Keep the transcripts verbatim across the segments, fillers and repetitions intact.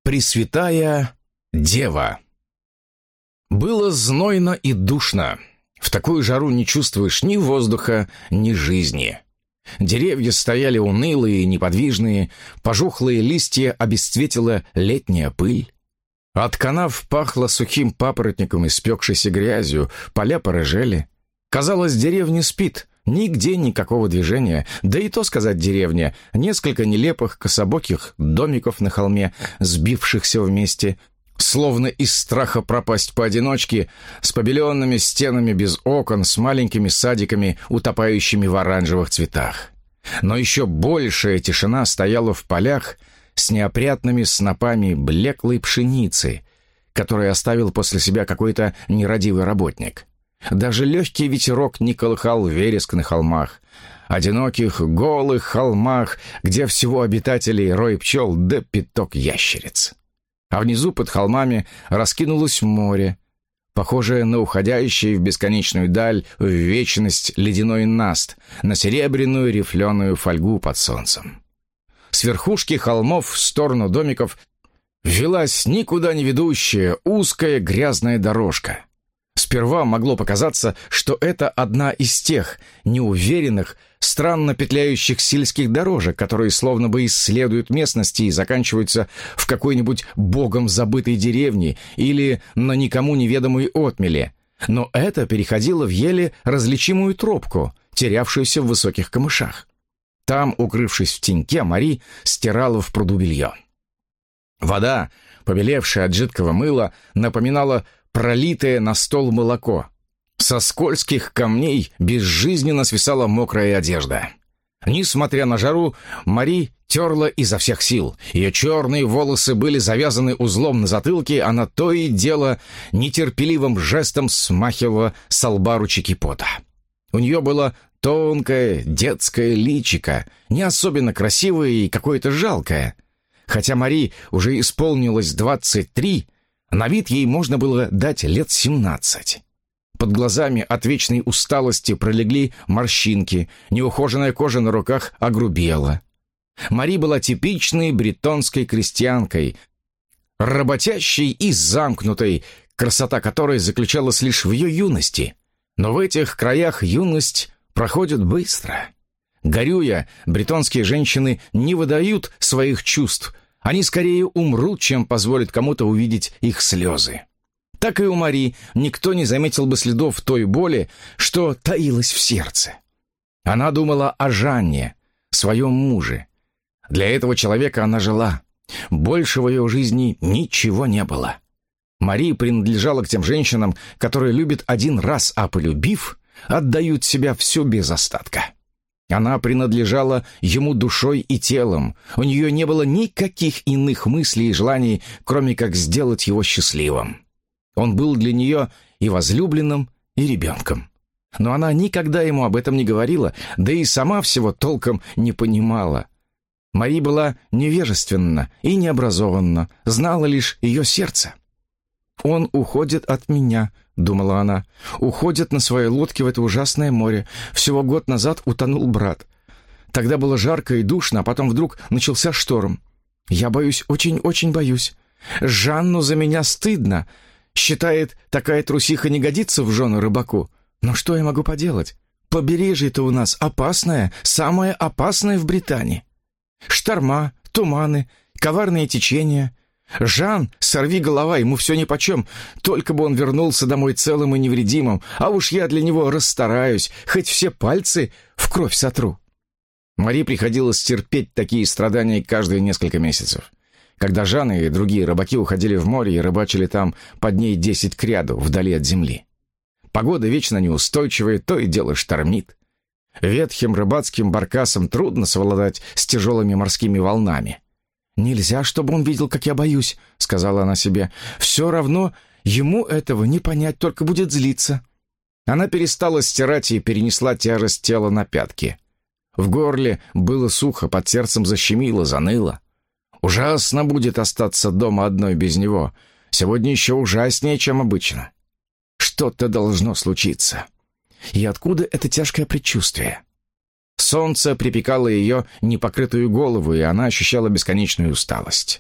Пресвятая Дева. Было знойно и душно. В такую жару не чувствуешь ни воздуха, ни жизни. Деревья стояли унылые и неподвижные, пожухлые листья обесцветила летняя пыль. От канав пахло сухим папоротником и спекшейся грязью, поля порыжели. Казалось, деревня спит, нигде никакого движения, да и то сказать деревня, несколько нелепых кособоких домиков на холме, сбившихся вместе, словно из страха пропасть поодиночке, с побеленными стенами без окон, с маленькими садиками, утопающими в оранжевых цветах. Но еще большая тишина стояла в полях с неопрятными снопами блеклой пшеницы, которую оставил после себя какой-то нерадивый работник. Даже легкий ветерок не колыхал вереск на холмах, одиноких голых холмах, где всего обитателей рой пчел да пяток ящериц. А внизу под холмами раскинулось море, похожее на уходящий в бесконечную даль, в вечность ледяной наст, на серебряную рифленую фольгу под солнцем. С верхушки холмов в сторону домиков велась никуда не ведущая узкая грязная дорожка. Сперва могло показаться, что это одна из тех неуверенных, странно петляющих сельских дорожек, которые словно бы исследуют местности и заканчиваются в какой-нибудь богом забытой деревне или на никому неведомой отмеле. Но это переходило в еле различимую тропку, терявшуюся в высоких камышах. Там, укрывшись в теньке, Мари стирала в пруду белье. Вода, побелевшая от жидкого мыла, напоминала пролитое на стол молоко. Со скользких камней безжизненно свисала мокрая одежда. Несмотря на жару, Мари терла изо всех сил. Ее черные волосы были завязаны узлом на затылке, она то и дело нетерпеливым жестом смахивала со лба ручейки пота. У нее было тонкое детское личико, не особенно красивое и какое-то жалкое. Хотя Мари уже исполнилось двадцать три, на вид ей можно было дать лет семнадцать. Под глазами от вечной усталости пролегли морщинки, неухоженная кожа на руках огрубела. Мари была типичной бретонской крестьянкой, работящей и замкнутой, красота которой заключалась лишь в ее юности. Но в этих краях юность проходит быстро. Горюя, бретонские женщины не выдают своих чувств. Они скорее умрут, чем позволят кому-то увидеть их слезы. Так и у Мари никто не заметил бы следов той боли, что таилась в сердце. Она думала о Жанне, своем муже. Для этого человека она жила. Больше в ее жизни ничего не было. Мари принадлежала к тем женщинам, которые любят один раз, а полюбив, отдают себя все без остатка. Она принадлежала ему душой и телом. У нее не было никаких иных мыслей и желаний, кроме как сделать его счастливым. Он был для нее и возлюбленным, и ребенком. Но она никогда ему об этом не говорила, да и сама всего толком не понимала. Мари была невежественна и необразованна, знала лишь ее сердце. «Он уходит от меня», — думала она, — «уходит на своей лодке в это ужасное море. Всего год назад утонул брат. Тогда было жарко и душно, а потом вдруг начался шторм. Я боюсь, очень-очень боюсь. Жанну за меня стыдно. Считает, такая трусиха не годится в жены рыбаку. Но что я могу поделать? Побережье-то у нас опасное, самое опасное в Британии. Шторма, туманы, коварные течения. Жан, сорви голова, ему все нипочем, только бы он вернулся домой целым и невредимым, а уж я для него расстараюсь, хоть все пальцы в кровь сотру». Мари приходилось терпеть такие страдания каждые несколько месяцев. Когда Жан и другие рыбаки уходили в море и рыбачили там по дней десять кряду, вдали от земли. Погода вечно неустойчивая, то и дело штормит. Ветхим рыбацким баркасом трудно совладать с тяжелыми морскими волнами. «Нельзя, чтобы он видел, как я боюсь», — сказала она себе. «Все равно ему этого не понять, только будет злиться». Она перестала стирать и перенесла тяжесть тела на пятки. В горле было сухо, под сердцем защемило, заныло. Ужасно будет остаться дома одной без него. Сегодня еще ужаснее, чем обычно. Что-то должно случиться. И откуда это тяжкое предчувствие? Солнце припекало ее непокрытую голову, и она ощущала бесконечную усталость.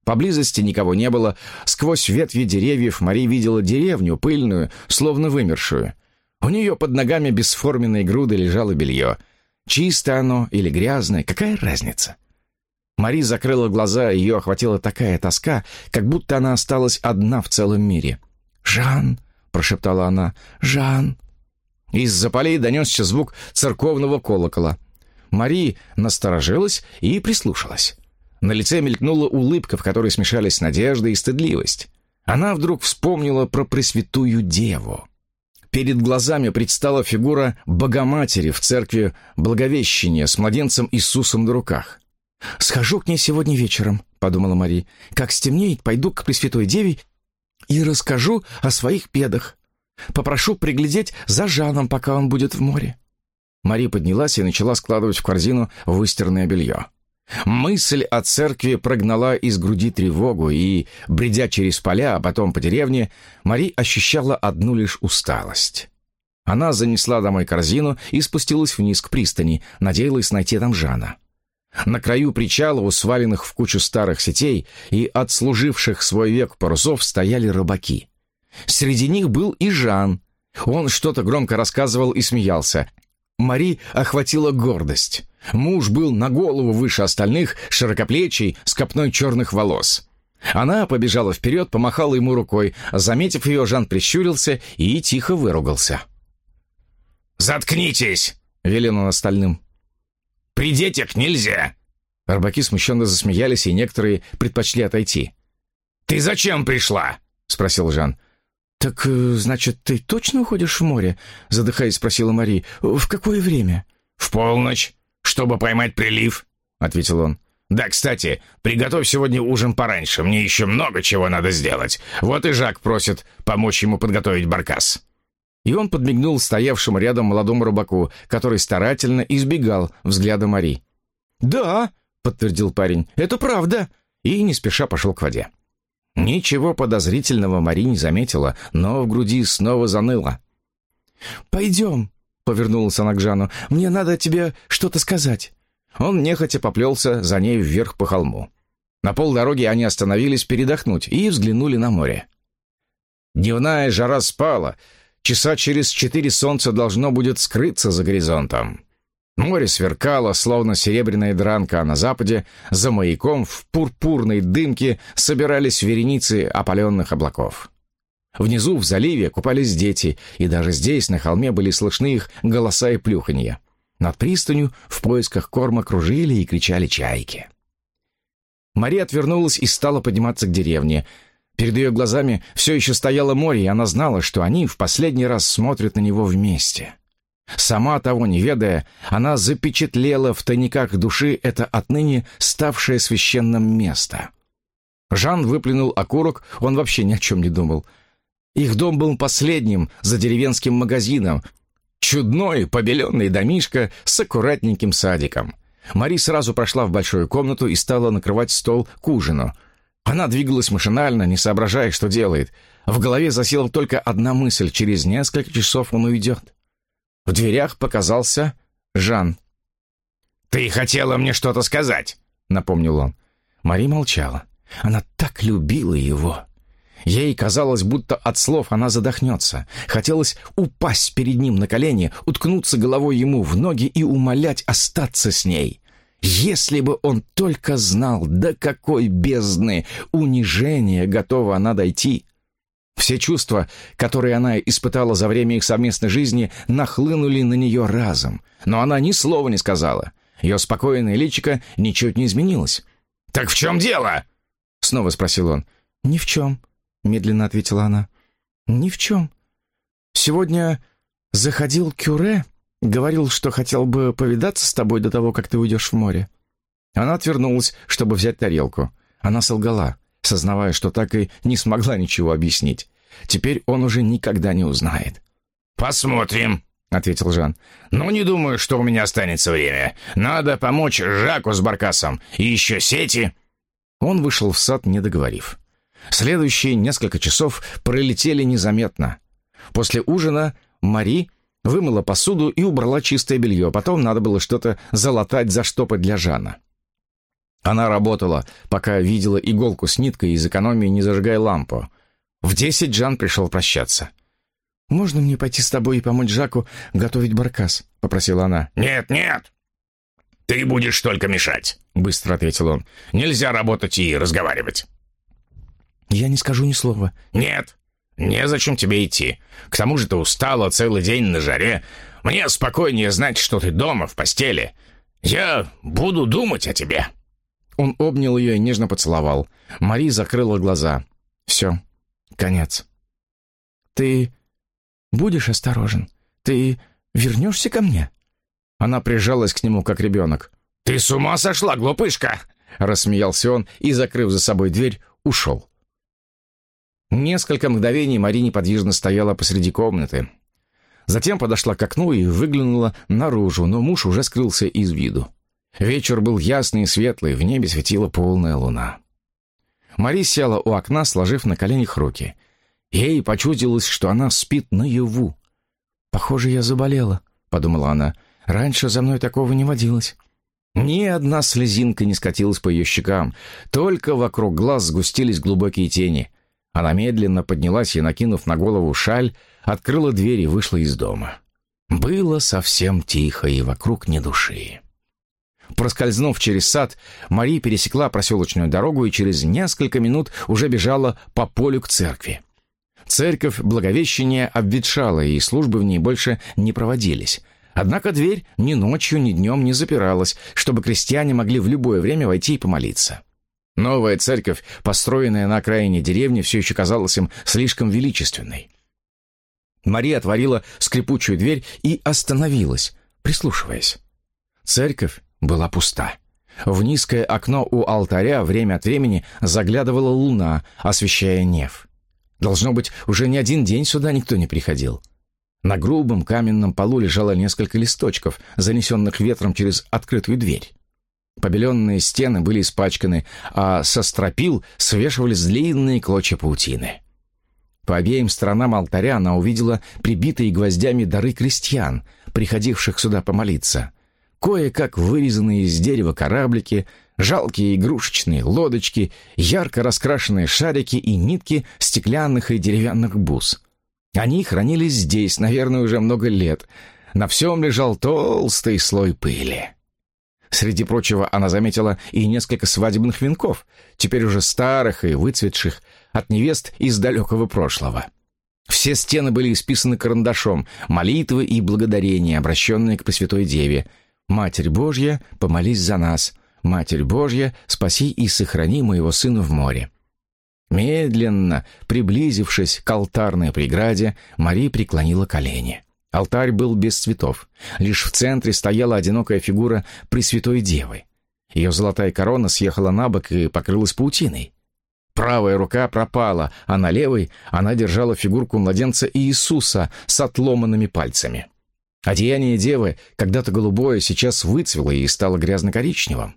Поблизости никого не было. Сквозь ветви деревьев Мари видела деревню, пыльную, словно вымершую. У нее под ногами бесформенной грудой лежало белье. Чистое оно или грязное, какая разница? Мари закрыла глаза, ее охватила такая тоска, как будто она осталась одна в целом мире. «Жан!» — прошептала она. «Жан!» Из-за полей донесся звук церковного колокола. Мари насторожилась и прислушалась. На лице мелькнула улыбка, в которой смешались надежда и стыдливость. Она вдруг вспомнила про Пресвятую Деву. Перед глазами предстала фигура Богоматери в церкви Благовещения с младенцем Иисусом на руках. «Схожу к ней сегодня вечером», — подумала Мари. «Как стемнеет, пойду к Пресвятой Деве и расскажу о своих бедах. Попрошу приглядеть за Жаном, пока он будет в море». Мари поднялась и начала складывать в корзину выстиранное белье. Мысль о церкви прогнала из груди тревогу, и, бредя через поля, а потом по деревне, Мари ощущала одну лишь усталость. Она занесла домой корзину и спустилась вниз к пристани, надеялась найти там Жана. На краю причала, у сваленных в кучу старых сетей и отслуживших свой век парусов, стояли рыбаки. Среди них был и Жан. Он что-то громко рассказывал и смеялся. Мари охватила гордость. Муж был на голову выше остальных, широкоплечий, с копной черных волос. Она побежала вперед, помахала ему рукой. Заметив ее, Жан прищурился и тихо выругался. «Заткнитесь!» — велел он остальным. «При детях нельзя!» Рыбаки смущенно засмеялись, и некоторые предпочли отойти. «Ты зачем пришла?» — спросил Жан. «Так, значит, ты точно уходишь в море?» — задыхаясь, спросила Мари. «В какое время?» «В полночь, чтобы поймать прилив», — ответил он. «Да, кстати, приготовь сегодня ужин пораньше, мне еще много чего надо сделать. Вот и Жак просит помочь ему подготовить баркас». И он подмигнул стоявшему рядом молодому рыбаку, который старательно избегал взгляда Мари. «Да», — подтвердил парень, — «это правда», и не спеша пошел к воде. Ничего подозрительного Мари не заметила, но в груди снова заныло. «Пойдем», — повернулась она к Жану, — «мне надо тебе что-то сказать». Он нехотя поплелся за ней вверх по холму. На полдороги они остановились передохнуть и взглянули на море. Дневная жара спала. Часа через четыре солнце должно будет скрыться за горизонтом. Море сверкало, словно серебряная дранка, а на западе, за маяком, в пурпурной дымке собирались вереницы опаленных облаков. Внизу, в заливе, купались дети, и даже здесь, на холме, были слышны их голоса и плюханье. Над пристанью в поисках корма кружили и кричали чайки. Мари отвернулась и стала подниматься к деревне. Перед ее глазами все еще стояло море, и она знала, что они в последний раз смотрят на него вместе. Сама того не ведая, она запечатлела в тайниках души это отныне ставшее священным место. Жан выплюнул окурок, он вообще ни о чем не думал. Их дом был последним за деревенским магазином. Чудной, побеленный домишко с аккуратненьким садиком. Мари сразу прошла в большую комнату и стала накрывать стол к ужину. Она двигалась машинально, не соображая, что делает. В голове засела только одна мысль: через несколько часов он уйдет. В дверях показался Жан. «Ты хотела мне что-то сказать», — напомнил он. Мари молчала. Она так любила его. Ей казалось, будто от слов она задохнется. Хотелось упасть перед ним на колени, уткнуться головой ему в ноги и умолять остаться с ней. Если бы он только знал, до какой бездны унижения готова она дойти. Все чувства, которые она испытала за время их совместной жизни, нахлынули на нее разом. Но она ни слова не сказала. Ее спокойное личико ничуть не изменилось. «Так в чем дело?» — снова спросил он. «Ни в чем», — медленно ответила она. «Ни в чем. Сегодня заходил Кюре, говорил, что хотел бы повидаться с тобой до того, как ты уйдешь в море». Она отвернулась, чтобы взять тарелку. Она солгала, сознавая, что так и не смогла ничего объяснить. Теперь он уже никогда не узнает. «Посмотрим», — ответил Жан. «Ну, не думаю, что у меня останется время. Надо помочь Жаку с баркасом. И еще сети». Он вышел в сад, не договорив. Следующие несколько часов пролетели незаметно. После ужина Мари вымыла посуду и убрала чистое белье. Потом надо было что-то залатать, заштопать для Жана. Она работала, пока видела иголку с ниткой, из экономии не зажигая лампу. В десять Жан пришел прощаться. «Можно мне пойти с тобой и помочь Жаку готовить баркас?» — попросила она. «Нет, нет! Ты будешь только мешать», — быстро ответил он. «Нельзя работать и разговаривать». «Я не скажу ни слова». «Нет, незачем тебе идти. К тому же ты устала целый день на жаре. Мне спокойнее знать, что ты дома, в постели. Я буду думать о тебе». Он обнял ее и нежно поцеловал. Мари закрыла глаза. «Все, конец». «Ты будешь осторожен? Ты вернешься ко мне?» Она прижалась к нему, как ребенок. «Ты с ума сошла, глупышка!» Рассмеялся он и, закрыв за собой дверь, ушел. Несколько мгновений Мари неподвижно стояла посреди комнаты. Затем подошла к окну и выглянула наружу, но муж уже скрылся из виду. Вечер был ясный и светлый, в небе светила полная луна. Мари села у окна, сложив на коленях руки. Ей почудилось, что она спит наяву. «Похоже, я заболела», — подумала она. «Раньше за мной такого не водилось». Ни одна слезинка не скатилась по ее щекам, только вокруг глаз сгустились глубокие тени. Она медленно поднялась и, накинув на голову шаль, открыла дверь и вышла из дома. Было совсем тихо, и вокруг ни души. Проскользнув через сад, Мари пересекла проселочную дорогу и через несколько минут уже бежала по полю к церкви. Церковь Благовещения обветшала, и службы в ней больше не проводились. Однако дверь ни ночью, ни днем не запиралась, чтобы крестьяне могли в любое время войти и помолиться. Новая церковь, построенная на окраине деревни, все еще казалась им слишком величественной. Мария отворила скрипучую дверь и остановилась, прислушиваясь. Церковь была пуста. В низкое окно у алтаря время от времени заглядывала луна, освещая неф. Должно быть, уже не один день сюда никто не приходил. На грубом каменном полу лежало несколько листочков, занесенных ветром через открытую дверь. Побеленные стены были испачканы, а со стропил свешивались длинные клочья паутины. По обеим сторонам алтаря она увидела прибитые гвоздями дары крестьян, приходивших сюда помолиться. Кое-как вырезанные из дерева кораблики, жалкие игрушечные лодочки, ярко раскрашенные шарики и нитки стеклянных и деревянных бус. Они хранились здесь, наверное, уже много лет. На всем лежал толстый слой пыли. Среди прочего она заметила и несколько свадебных венков, теперь уже старых и выцветших, от невест из далекого прошлого. Все стены были исписаны карандашом, молитвы и благодарения, обращенные к Пресвятой Деве. «Матерь Божья, помолись за нас! Матерь Божья, спаси и сохрани моего сына в море!» Медленно, приблизившись к алтарной преграде, Мария преклонила колени. Алтарь был без цветов. Лишь в центре стояла одинокая фигура Пресвятой Девы. Ее золотая корона съехала на бок и покрылась паутиной. Правая рука пропала, а на левой она держала фигурку младенца Иисуса с отломанными пальцами. Одеяние Девы, когда-то голубое, сейчас выцвело и стало грязно-коричневым.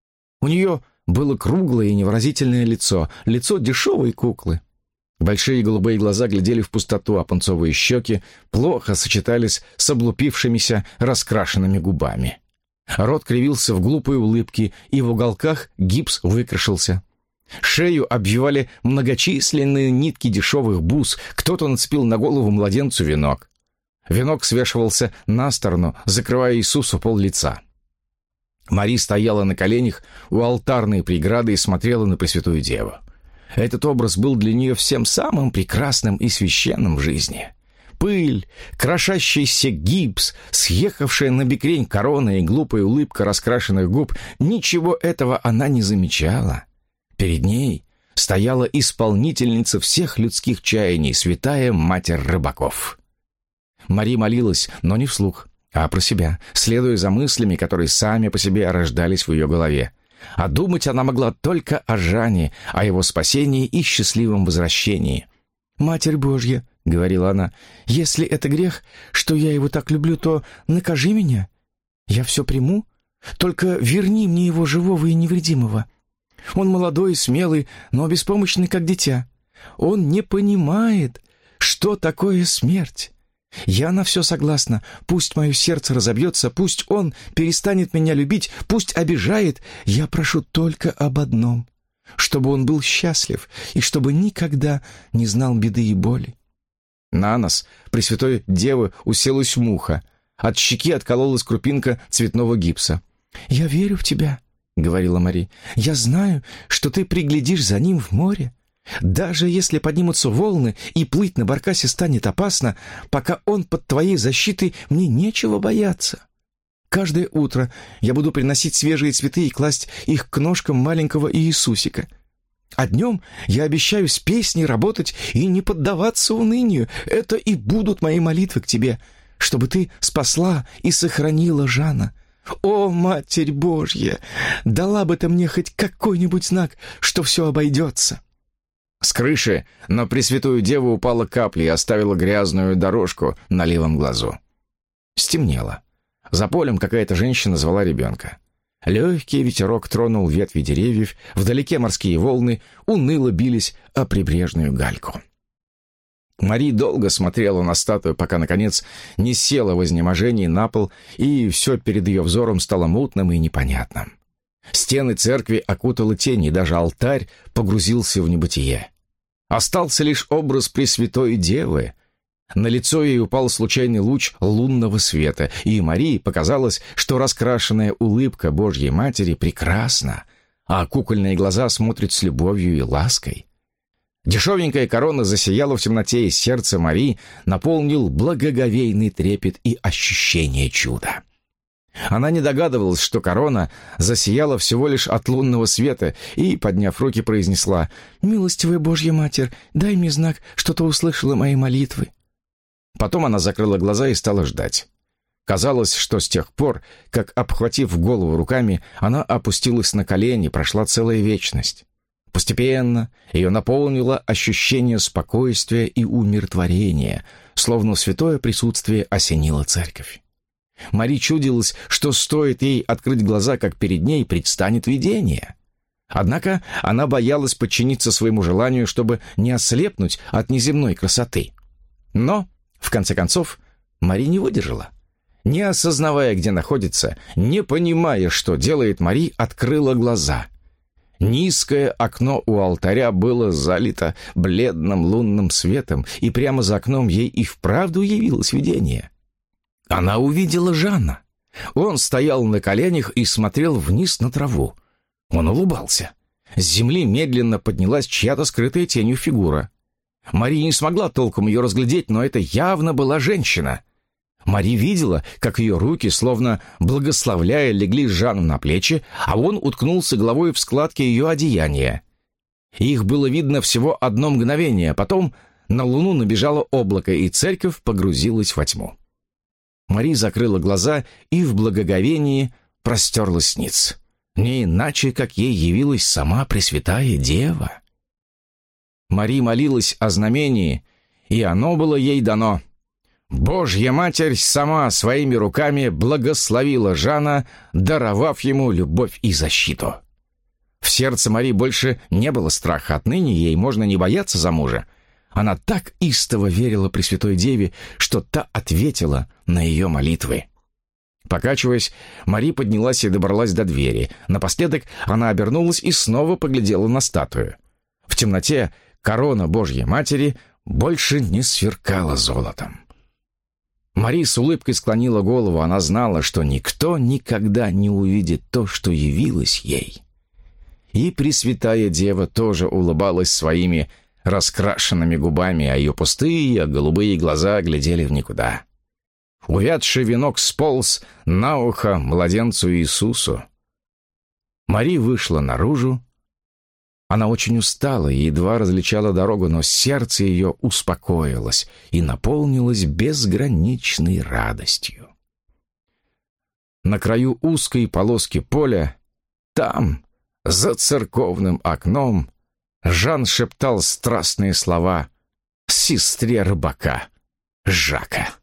У нее было круглое и невыразительное лицо, лицо дешевой куклы. Большие голубые глаза глядели в пустоту, а пунцовые щеки плохо сочетались с облупившимися раскрашенными губами. Рот кривился в глупой улыбке, и в уголках гипс выкрашился. Шею обвивали многочисленные нитки дешевых бус, кто-то нацепил на голову младенцу венок. Венок свешивался на сторону, закрывая Иисусу пол лица. Мари стояла на коленях у алтарной преграды и смотрела на Пресвятую Деву. Этот образ был для нее всем самым прекрасным и священным в жизни. Пыль, крошащийся гипс, съехавшая на бекрень корона и глупая улыбка раскрашенных губ — ничего этого она не замечала. Перед ней стояла исполнительница всех людских чаяний, святая Матерь Рыбаков. Мари молилась, но не вслух, а про себя, следуя за мыслями, которые сами по себе рождались в ее голове. А думать она могла только о Жане, о его спасении и счастливом возвращении. «Матерь Божья», — говорила она, — «если это грех, что я его так люблю, то накажи меня. Я все приму, только верни мне его живого и невредимого. Он молодой и смелый, но беспомощный, как дитя. Он не понимает, что такое смерть. Я на все согласна. Пусть мое сердце разобьется, пусть он перестанет меня любить, пусть обижает. Я прошу только об одном, чтобы он был счастлив и чтобы никогда не знал беды и боли». На нос Пресвятой Девы уселась муха. От щеки откололась крупинка цветного гипса. «Я верю в тебя», — говорила Мари. «Я знаю, что ты приглядишь за ним в море. Даже если поднимутся волны и плыть на баркасе станет опасно, пока он под твоей защитой, мне нечего бояться. Каждое утро я буду приносить свежие цветы и класть их к ножкам маленького Иисусика. А днем я обещаю с песней работать и не поддаваться унынию. Это и будут мои молитвы к тебе, чтобы ты спасла и сохранила Жана. О, Матерь Божья, дала бы ты мне хоть какой-нибудь знак, что все обойдется». С крыши на Пресвятую Деву упала капля и оставила грязную дорожку на левом глазу. Стемнело. За полем какая-то женщина звала ребенка. Легкий ветерок тронул ветви деревьев, вдалеке морские волны уныло бились о прибрежную гальку. Мари долго смотрела на статую, пока, наконец, не села в изнеможении на пол, и все перед ее взором стало мутным и непонятным. Стены церкви окутала тень, и даже алтарь погрузился в небытие. Остался лишь образ Пресвятой Девы. На лицо ей упал случайный луч лунного света, и Марии показалось, что раскрашенная улыбка Божьей Матери прекрасна, а кукольные глаза смотрят с любовью и лаской. Дешевенькая корона засияла в темноте, и сердце Марии наполнил благоговейный трепет и ощущение чуда. Она не догадывалась, что корона засияла всего лишь от лунного света, и, подняв руки, произнесла: «Милостивая Божья Матерь, дай мне знак, что ты услышала мои молитвы». Потом она закрыла глаза и стала ждать. Казалось, что с тех пор, как, обхватив голову руками, она опустилась на колени, прошла целая вечность. Постепенно ее наполнило ощущение спокойствия и умиротворения, словно святое присутствие осенило церковь. Мари чудилось, что стоит ей открыть глаза, как перед ней предстанет видение. Однако она боялась подчиниться своему желанию, чтобы не ослепнуть от неземной красоты. Но, в конце концов, Мари не выдержала. Не осознавая, где находится, не понимая, что делает, Мари открыла глаза. Низкое окно у алтаря было залито бледным лунным светом, и прямо за окном ей и вправду явилось видение. Она увидела Жана. Он стоял на коленях и смотрел вниз на траву. Он улыбался. С земли медленно поднялась чья-то скрытая тенью фигура. Мария не смогла толком ее разглядеть, но это явно была женщина. Мария видела, как ее руки, словно благословляя, легли Жану на плечи, а он уткнулся головой в складки ее одеяния. Их было видно всего одно мгновение, потом на луну набежало облако, и церковь погрузилась во тьму. Мария закрыла глаза и в благоговении простерлась ниц. Не иначе, как ей явилась сама Пресвятая Дева. Мария молилась о знамении, и оно было ей дано. Божья Матерь сама своими руками благословила Жана, даровав ему любовь и защиту. В сердце Марии больше не было страха, отныне ей можно не бояться за мужа. Она так истово верила Пресвятой Деве, что та ответила на ее молитвы. Покачиваясь, Мария поднялась и добралась до двери. Напоследок она обернулась и снова поглядела на статую. В темноте корона Божьей Матери больше не сверкала золотом. Мария с улыбкой склонила голову. Она знала, что никто никогда не увидит то, что явилось ей. И Пресвятая Дева тоже улыбалась своими раскрашенными губами, а ее пустые, голубые глаза глядели в никуда. Увядший венок сполз на ухо младенцу Иисусу. Мария вышла наружу. Она очень устала и едва различала дорогу, но сердце ее успокоилось и наполнилось безграничной радостью. На краю узкой полоски поля, там, за церковным окном, Жан шептал страстные слова сестре рыбака Жака.